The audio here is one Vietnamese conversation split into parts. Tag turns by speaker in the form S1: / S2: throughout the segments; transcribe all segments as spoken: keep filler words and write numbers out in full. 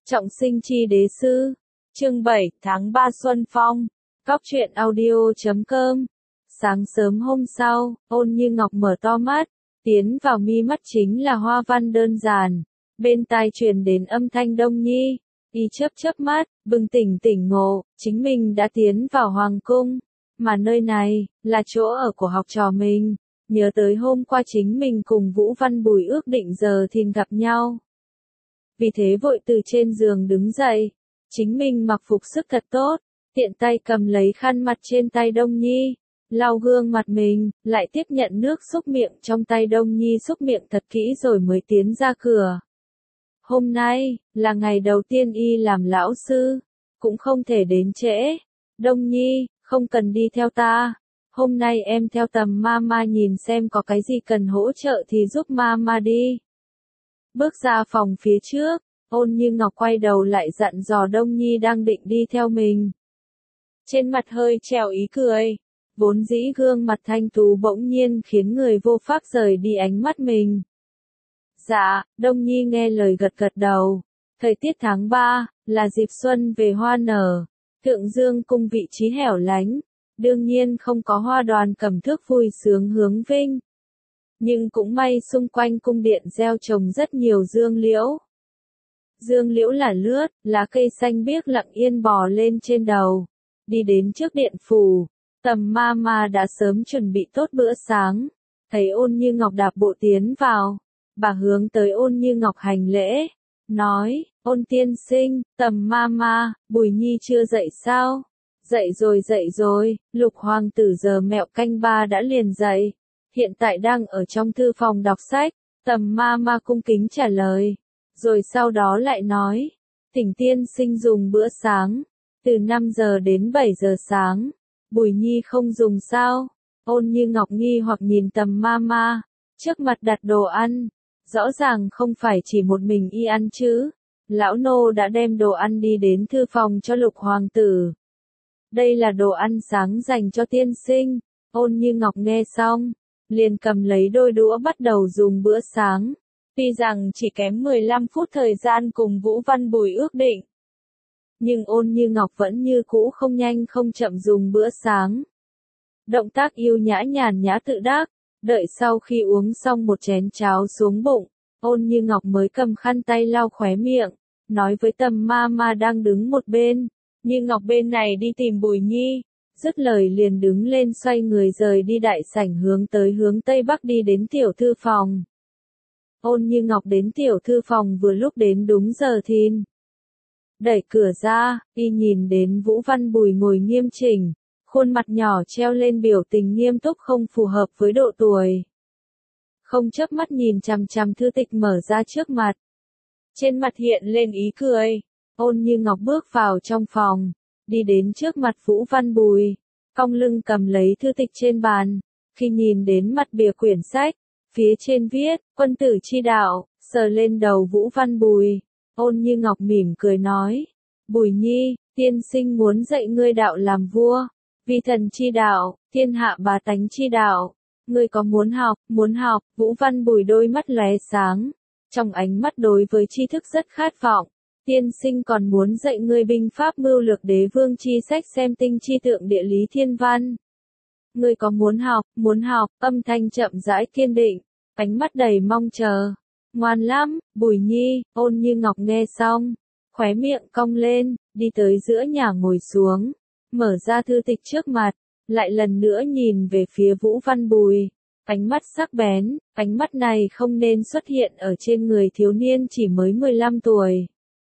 S1: Trọng sinh chi đế sư. Chương bảy, tháng ba Xuân Phong. Cóc truyện audio chấm com. Sáng sớm hôm sau, Ôn Như Ngọc mở to mắt, tiến vào mi mắt chính là hoa văn đơn giản. Bên tai truyền đến âm thanh Đông Nhi, y chớp chớp mắt, bừng tỉnh tỉnh ngộ, chính mình đã tiến vào hoàng cung, mà nơi này là chỗ ở của học trò mình. Nhớ tới hôm qua chính mình cùng Vũ Văn Bùi ước định giờ thìn gặp nhau. Vì thế vội từ trên giường đứng dậy, chính mình mặc phục sức thật tốt, tiện tay cầm lấy khăn mặt trên tay Đông Nhi, lau gương mặt mình, lại tiếp nhận nước xúc miệng trong tay Đông Nhi xúc miệng thật kỹ rồi mới tiến ra cửa. Hôm nay, là ngày đầu tiên y làm lão sư, cũng không thể đến trễ. Đông Nhi, không cần đi theo ta. Hôm nay em theo tầm mama nhìn xem có cái gì cần hỗ trợ thì giúp mama đi. Bước ra phòng phía trước, Ôn Như Ngọc quay đầu lại dặn dò Đông Nhi đang định đi theo mình. Trên mặt hơi treo ý cười, vốn dĩ gương mặt thanh tú bỗng nhiên khiến người vô pháp rời đi ánh mắt mình. Dạ, Đông Nhi nghe lời gật gật đầu. Thời tiết tháng ba, là dịp xuân về hoa nở, Thượng Dương cung vị trí hẻo lánh, đương nhiên không có hoa đoàn cầm thước vui sướng hướng vinh. Nhưng cũng may xung quanh cung điện gieo trồng rất nhiều dương liễu. Dương liễu là lướt, lá cây xanh biếc lặng yên bò lên trên đầu. Đi đến trước điện phủ, Tầm Mama đã sớm chuẩn bị tốt bữa sáng. Thấy Ôn Như Ngọc đạp bộ tiến vào, bà hướng tới Ôn Như Ngọc hành lễ, nói, Ôn tiên sinh, Tầm Mama, Bùi Nhi chưa dậy sao? Dậy rồi dậy rồi, Lục hoàng tử giờ mẹo canh ba đã liền dậy. Hiện tại đang ở trong thư phòng đọc sách. Tầm Mama cung kính trả lời. Rồi sau đó lại nói, Thỉnh tiên sinh dùng bữa sáng, từ năm giờ đến bảy giờ sáng. Bùi Nhi không dùng sao? Ôn Như Ngọc nghi hoặc nhìn Tầm Mama, trước mặt đặt đồ ăn, rõ ràng không phải chỉ một mình y ăn chứ. Lão nô đã đem đồ ăn đi đến thư phòng cho Lục hoàng tử. Đây là đồ ăn sáng dành cho tiên sinh. Ôn Như Ngọc nghe xong, liền cầm lấy đôi đũa bắt đầu dùng bữa sáng. Tuy rằng chỉ kém mười lăm phút thời gian cùng Vũ Văn Bùi ước định, nhưng Ôn Như Ngọc vẫn như cũ không nhanh không chậm dùng bữa sáng. Động tác yêu nhã nhàn nhã tự đắc, đợi sau khi uống xong một chén cháo xuống bụng, Ôn Như Ngọc mới cầm khăn tay lau khóe miệng, nói với Tầm Mama đang đứng một bên, Như Ngọc bên này đi tìm Bùi Nhi. Dứt lời liền đứng lên xoay người rời đi đại sảnh hướng tới hướng Tây Bắc đi đến tiểu thư phòng. Ôn Như Ngọc đến tiểu thư phòng vừa lúc đến đúng giờ thìn. Đẩy cửa ra, y nhìn đến Vũ Văn Bùi ngồi nghiêm chỉnh, khuôn mặt nhỏ treo lên biểu tình nghiêm túc không phù hợp với độ tuổi. Không chớp mắt nhìn chằm chằm thư tịch mở ra trước mặt. Trên mặt hiện lên ý cười, Ôn Như Ngọc bước vào trong phòng, đi đến trước mặt Vũ Văn Bùi, cong lưng cầm lấy thư tịch trên bàn, khi nhìn đến mặt bìa quyển sách, phía trên viết, quân tử chi đạo, sờ lên đầu Vũ Văn Bùi, Ôn Như Ngọc mỉm cười nói, Bùi Nhi, tiên sinh muốn dạy ngươi đạo làm vua, vi thần chi đạo, thiên hạ bá tánh chi đạo, ngươi có muốn học, muốn học, Vũ Văn Bùi đôi mắt lóe sáng, trong ánh mắt đối với tri thức rất khát vọng. Tiên sinh còn muốn dạy ngươi binh pháp mưu lược đế vương chi sách xem tinh chi tượng địa lý thiên văn. Ngươi có muốn học, muốn học, âm thanh chậm rãi kiên định, ánh mắt đầy mong chờ. Ngoan lắm, Bùi Nhi. Ôn Như Ngọc nghe xong, khóe miệng cong lên, đi tới giữa nhà ngồi xuống, mở ra thư tịch trước mặt, lại lần nữa nhìn về phía Vũ Văn Bùi. Ánh mắt sắc bén, ánh mắt này không nên xuất hiện ở trên người thiếu niên chỉ mới mười lăm tuổi.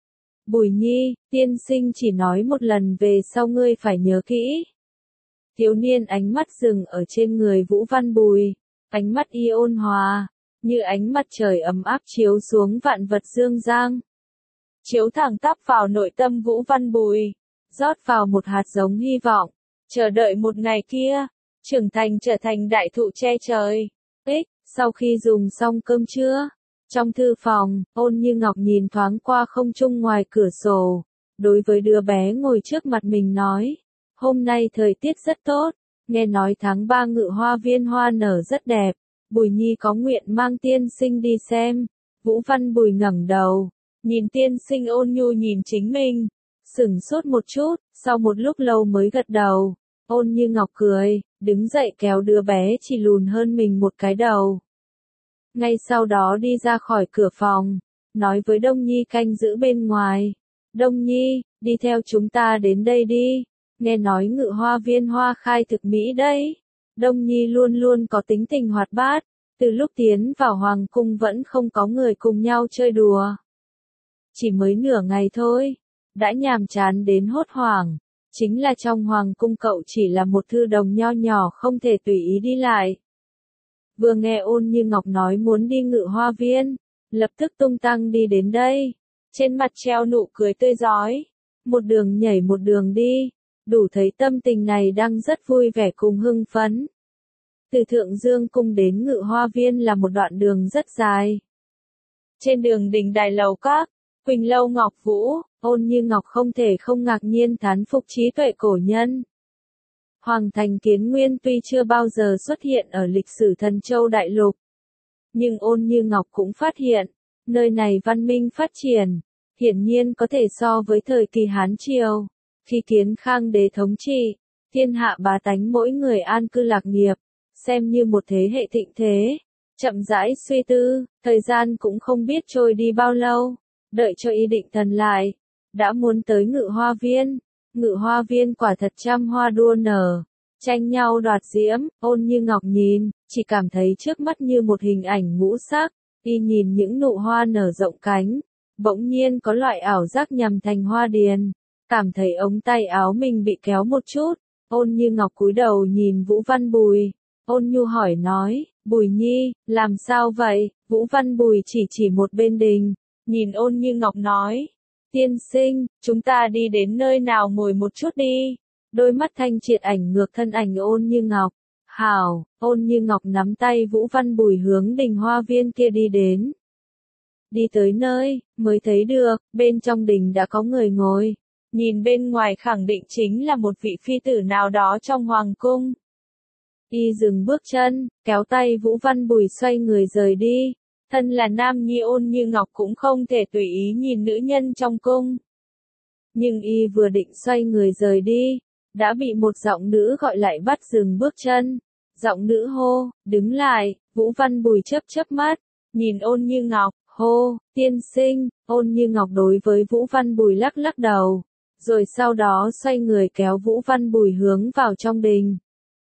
S1: Bùi Nhi, tiên sinh chỉ nói một lần về sau ngươi phải nhớ kỹ. Thiếu niên ánh mắt dừng ở trên người Vũ Văn Bùi, ánh mắt y ôn hòa, như ánh mặt trời ấm áp chiếu xuống vạn vật dương giang. Chiếu thẳng tắp vào nội tâm Vũ Văn Bùi, rót vào một hạt giống hy vọng, chờ đợi một ngày kia, trưởng thành trở thành đại thụ che trời. Ích, sau khi dùng xong cơm trưa, trong thư phòng, Ôn Như Ngọc nhìn thoáng qua không trung ngoài cửa sổ, đối với đứa bé ngồi trước mặt mình nói, hôm nay thời tiết rất tốt, nghe nói tháng ba Ngự Hoa Viên hoa nở rất đẹp, Bùi Nhi có nguyện mang tiên sinh đi xem. Vũ Văn Bùi ngẩng đầu, Nhìn tiên sinh ôn nhu nhìn chính mình, sửng sốt một chút, sau một lúc lâu mới gật đầu. Ôn Như Ngọc cười, đứng dậy kéo đứa bé chỉ lùn hơn mình một cái đầu. Ngay sau đó đi ra khỏi cửa phòng, nói với Đông Nhi canh giữ bên ngoài. Đông Nhi, đi theo chúng ta đến đây đi, nghe nói Ngự Hoa Viên hoa khai thực mỹ đấy. Đông Nhi luôn luôn có tính tình hoạt bát, từ lúc tiến vào hoàng cung vẫn không có người cùng nhau chơi đùa. Chỉ mới nửa ngày thôi, đã nhàm chán đến hốt hoảng, chính là trong hoàng cung cậu chỉ là một thư đồng nho nhỏ không thể tùy ý đi lại. Vừa nghe Ôn Như Ngọc nói muốn đi Ngự Hoa Viên, lập tức tung tăng đi đến đây, trên mặt treo nụ cười tươi rói, một đường nhảy một đường đi, đủ thấy tâm tình này đang rất vui vẻ cùng hưng phấn. Từ Thượng Dương Cung đến Ngự Hoa Viên là một đoạn đường rất dài. Trên đường đình đài lầu các, Quỳnh Lâu Ngọc Vũ, Ôn Như Ngọc không thể không ngạc nhiên thán phục trí tuệ cổ nhân. Hoàng thành Kiến Nguyên tuy chưa bao giờ xuất hiện ở lịch sử Thần Châu Đại Lục, nhưng Ôn Như Ngọc cũng phát hiện, nơi này văn minh phát triển, hiển nhiên có thể so với thời kỳ Hán Triều, khi Kiến Khang đế thống trị, thiên hạ bá tánh mỗi người an cư lạc nghiệp, xem như một thế hệ thịnh thế. Chậm rãi suy tư, thời gian cũng không biết trôi đi bao lâu, đợi cho ý định thần lại, đã muốn tới Ngự Hoa Viên. Ngự Hoa Viên quả thật trăm hoa đua nở, tranh nhau đoạt diễm. Ôn Như Ngọc nhìn, chỉ cảm thấy trước mắt như một hình ảnh ngũ sắc, y nhìn những nụ hoa nở rộng cánh, bỗng nhiên có loại ảo giác nhằm thành hoa điền, cảm thấy ống tay áo mình bị kéo một chút. Ôn Như Ngọc cúi đầu nhìn Vũ Văn Bùi, ôn nhu hỏi nói, Bùi Nhi, làm sao vậy? Vũ Văn Bùi chỉ chỉ một bên đình, nhìn Ôn Như Ngọc nói, tiên sinh, chúng ta đi đến nơi nào ngồi một chút đi. Đôi mắt thanh triệt ảnh ngược thân ảnh Ôn Như Ngọc. Hảo, Ôn Như Ngọc nắm tay Vũ Văn Bùi hướng đình hoa viên kia đi đến. Đi tới nơi, mới thấy được, bên trong đình đã có người ngồi. Nhìn bên ngoài khẳng định chính là một vị phi tử nào đó trong hoàng cung. Y dừng bước chân, kéo tay Vũ Văn Bùi xoay người rời đi. Thân là nam nhi Ôn Như Ngọc cũng không thể tùy ý nhìn nữ nhân trong cung. Nhưng y vừa định xoay người rời đi, đã bị một giọng nữ gọi lại bắt dừng bước chân. Giọng nữ hô, đứng lại. Vũ Văn Bùi chớp chớp mắt, nhìn Ôn Như Ngọc, hô, tiên sinh. Ôn Như Ngọc đối với Vũ Văn Bùi lắc lắc đầu, rồi sau đó xoay người kéo Vũ Văn Bùi hướng vào trong đình.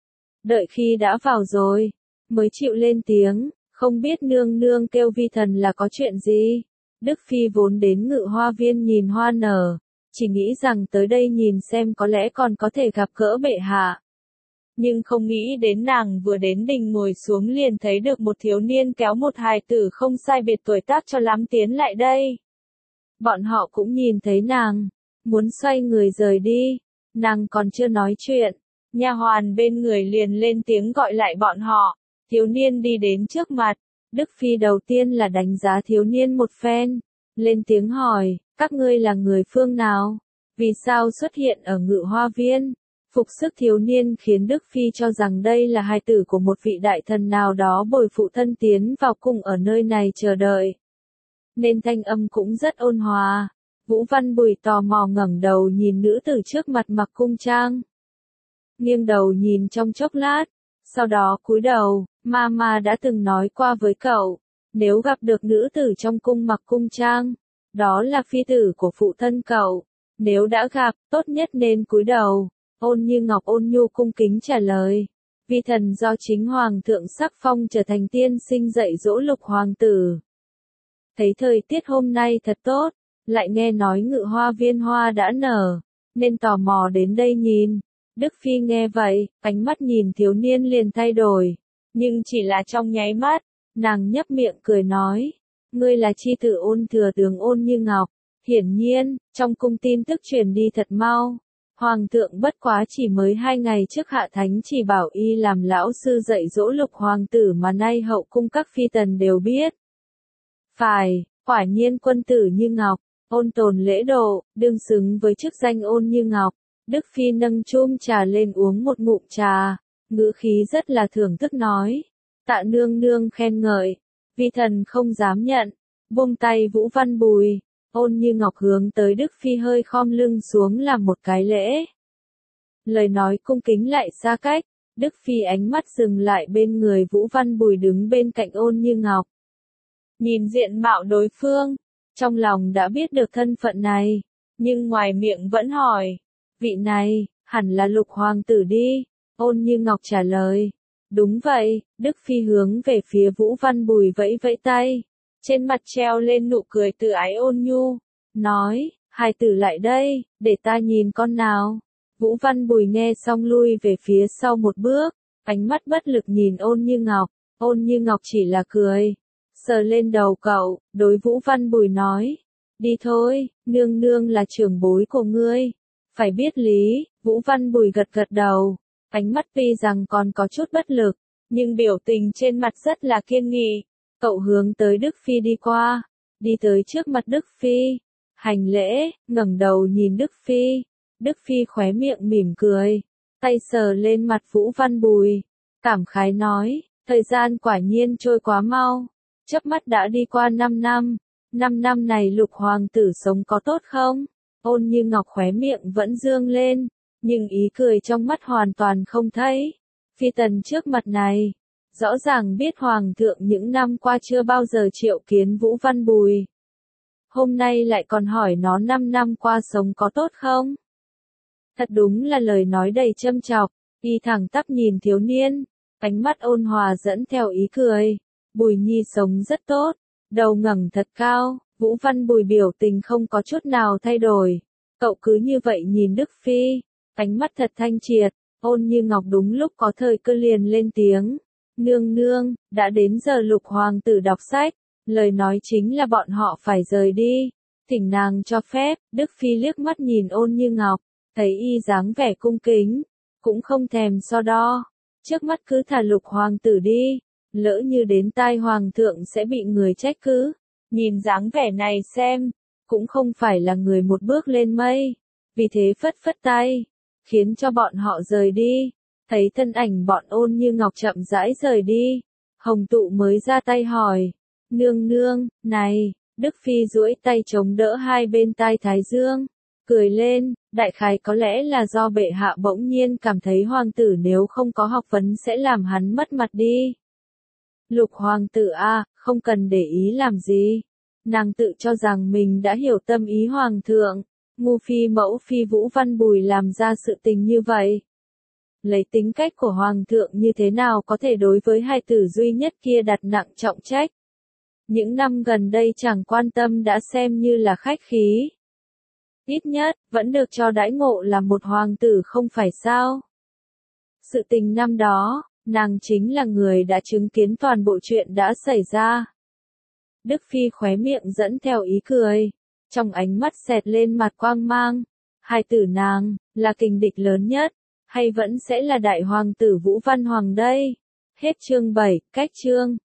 S1: Đợi khi đã vào rồi, mới chịu lên tiếng, không biết nương nương kêu vi thần là có chuyện gì. Đức Phi vốn đến Ngự Hoa Viên nhìn hoa nở, chỉ nghĩ rằng tới đây nhìn xem có lẽ còn có thể gặp gỡ bệ hạ. Nhưng không nghĩ đến nàng vừa đến đình ngồi xuống liền thấy được một thiếu niên kéo một hài tử không sai biệt tuổi tác cho lắm tiến lại đây. Bọn họ cũng nhìn thấy nàng, muốn xoay người rời đi, nàng còn chưa nói chuyện, nha hoàn bên người liền lên tiếng gọi lại bọn họ. Thiếu niên đi đến trước mặt, Đức Phi đầu tiên là đánh giá thiếu niên một phen, lên tiếng hỏi, các ngươi là người phương nào? Vì sao xuất hiện ở Ngự Hoa Viên? Phục sức thiếu niên khiến Đức Phi cho rằng đây là hài tử của một vị đại thần nào đó bồi phụ thân tiến vào cung ở nơi này chờ đợi. Nên thanh âm cũng rất ôn hòa. Vũ Văn Bùi tò mò ngẩng đầu nhìn nữ tử trước mặt mặc cung trang. Nghiêng đầu nhìn trong chốc lát, sau đó cúi đầu, Mama đã từng nói qua với cậu, nếu gặp được nữ tử trong cung mặc cung trang, đó là phi tử của phụ thân cậu, nếu đã gặp, tốt nhất nên cúi đầu. Ôn Như Ngọc ôn nhu cung kính trả lời, vi thần do chính hoàng thượng sắc phong trở thành tiên sinh dạy dỗ Lục hoàng tử. Thấy thời tiết hôm nay thật tốt, lại nghe nói Ngự Hoa Viên hoa đã nở, nên tò mò đến đây nhìn. Đức Phi nghe vậy, ánh mắt nhìn thiếu niên liền thay đổi, nhưng chỉ là trong nháy mắt, nàng nhấp miệng cười nói, ngươi là chi tử Ôn thừa tướng Ôn Như Ngọc. Hiển nhiên, trong cung tin tức truyền đi thật mau. Hoàng thượng bất quá chỉ mới hai ngày trước hạ thánh chỉ bảo y làm lão sư dạy dỗ Lục hoàng tử mà nay hậu cung các phi tần đều biết. Phải, quả nhiên quân tử như ngọc, ôn tồn lễ độ, đương xứng với chức danh Ôn Như Ngọc. Đức Phi nâng chum trà lên uống một ngụm trà, ngữ khí rất là thưởng thức nói, tạ nương nương khen ngợi, vi thần không dám nhận. Buông tay Vũ Văn Bùi, Ôn Như Ngọc hướng tới Đức Phi hơi khom lưng xuống làm một cái lễ. Lời nói cung kính lại xa cách, Đức Phi ánh mắt dừng lại bên người Vũ Văn Bùi đứng bên cạnh Ôn Như Ngọc. Nhìn diện mạo đối phương, trong lòng đã biết được thân phận này, nhưng ngoài miệng vẫn hỏi, vị này, hẳn là Lục Hoàng tử đi, Ôn Như Ngọc trả lời. Đúng vậy, Đức Phi hướng về phía Vũ Văn Bùi vẫy vẫy tay, trên mặt treo lên nụ cười từ ái ôn nhu, nói, hài tử lại đây, để ta nhìn con nào. Vũ Văn Bùi nghe xong lui về phía sau một bước, ánh mắt bất lực nhìn Ôn Như Ngọc, Ôn Như Ngọc chỉ là cười, sờ lên đầu cậu, đối Vũ Văn Bùi nói, đi thôi, nương nương là trưởng bối của ngươi, phải biết lý. Vũ Văn Bùi gật gật đầu, ánh mắt tuy rằng còn có chút bất lực, nhưng biểu tình trên mặt rất là kiên nghị. Cậu hướng tới Đức Phi đi qua, đi tới trước mặt Đức Phi, hành lễ, ngẩng đầu nhìn Đức Phi. Đức Phi khóe miệng mỉm cười, tay sờ lên mặt Vũ Văn Bùi, cảm khái nói, thời gian quả nhiên trôi quá mau, chớp mắt đã đi qua năm năm, năm năm này Lục Hoàng tử sống có tốt không? Ôn Như Ngọc khóe miệng vẫn dương lên, nhưng ý cười trong mắt hoàn toàn không thấy. Phi tần trước mặt này, rõ ràng biết Hoàng thượng những năm qua chưa bao giờ triệu kiến Vũ Văn Bùi. Hôm nay lại còn hỏi nó năm năm qua sống có tốt không? Thật đúng là lời nói đầy châm chọc, y thẳng tắp nhìn thiếu niên, ánh mắt ôn hòa dẫn theo ý cười. Bùi Nhi sống rất tốt, đầu ngẩng thật cao, Vũ Văn Bùi biểu tình không có chút nào thay đổi. Cậu cứ như vậy nhìn Đức Phi, ánh mắt thật thanh triệt. Ôn Như Ngọc đúng lúc có thời cơ liền lên tiếng. Nương nương, đã đến giờ Lục Hoàng tử đọc sách, lời nói chính là bọn họ phải rời đi. Thỉnh nàng cho phép. Đức Phi liếc mắt nhìn Ôn Như Ngọc, thấy y dáng vẻ cung kính, cũng không thèm so đo. Trước mắt cứ thả Lục Hoàng tử đi, lỡ như đến tai Hoàng thượng sẽ bị người trách cứ. Nhìn dáng vẻ này xem, cũng không phải là người một bước lên mây. Vì thế phất phất tay, khiến cho bọn họ rời đi. Thấy thân ảnh bọn Ôn Như Ngọc chậm rãi rời đi, Hồng Tụ mới ra tay hỏi, nương nương, này. Đức Phi duỗi tay chống đỡ hai bên tai Thái Dương, cười lên, đại khái có lẽ là do bệ hạ bỗng nhiên cảm thấy hoàng tử nếu không có học vấn sẽ làm hắn mất mặt đi. Lục Hoàng tử a, không cần để ý làm gì. Nàng tự cho rằng mình đã hiểu tâm ý Hoàng thượng. Ngu phi mẫu phi Vũ Văn Bùi làm ra sự tình như vậy. Lấy tính cách của Hoàng thượng như thế nào có thể đối với hai tử duy nhất kia đặt nặng trọng trách. Những năm gần đây chẳng quan tâm đã xem như là khách khí. Ít nhất, vẫn được cho đãi ngộ là một hoàng tử không phải sao. Sự tình năm đó, nàng chính là người đã chứng kiến toàn bộ chuyện đã xảy ra. Đức Phi khóe miệng dẫn theo ý cười, trong ánh mắt xẹt lên mặt quang mang. Hai tử nàng, là kình địch lớn nhất, hay vẫn sẽ là đại hoàng tử Vũ Văn Hoàng đây? Hết chương bảy, cách chương.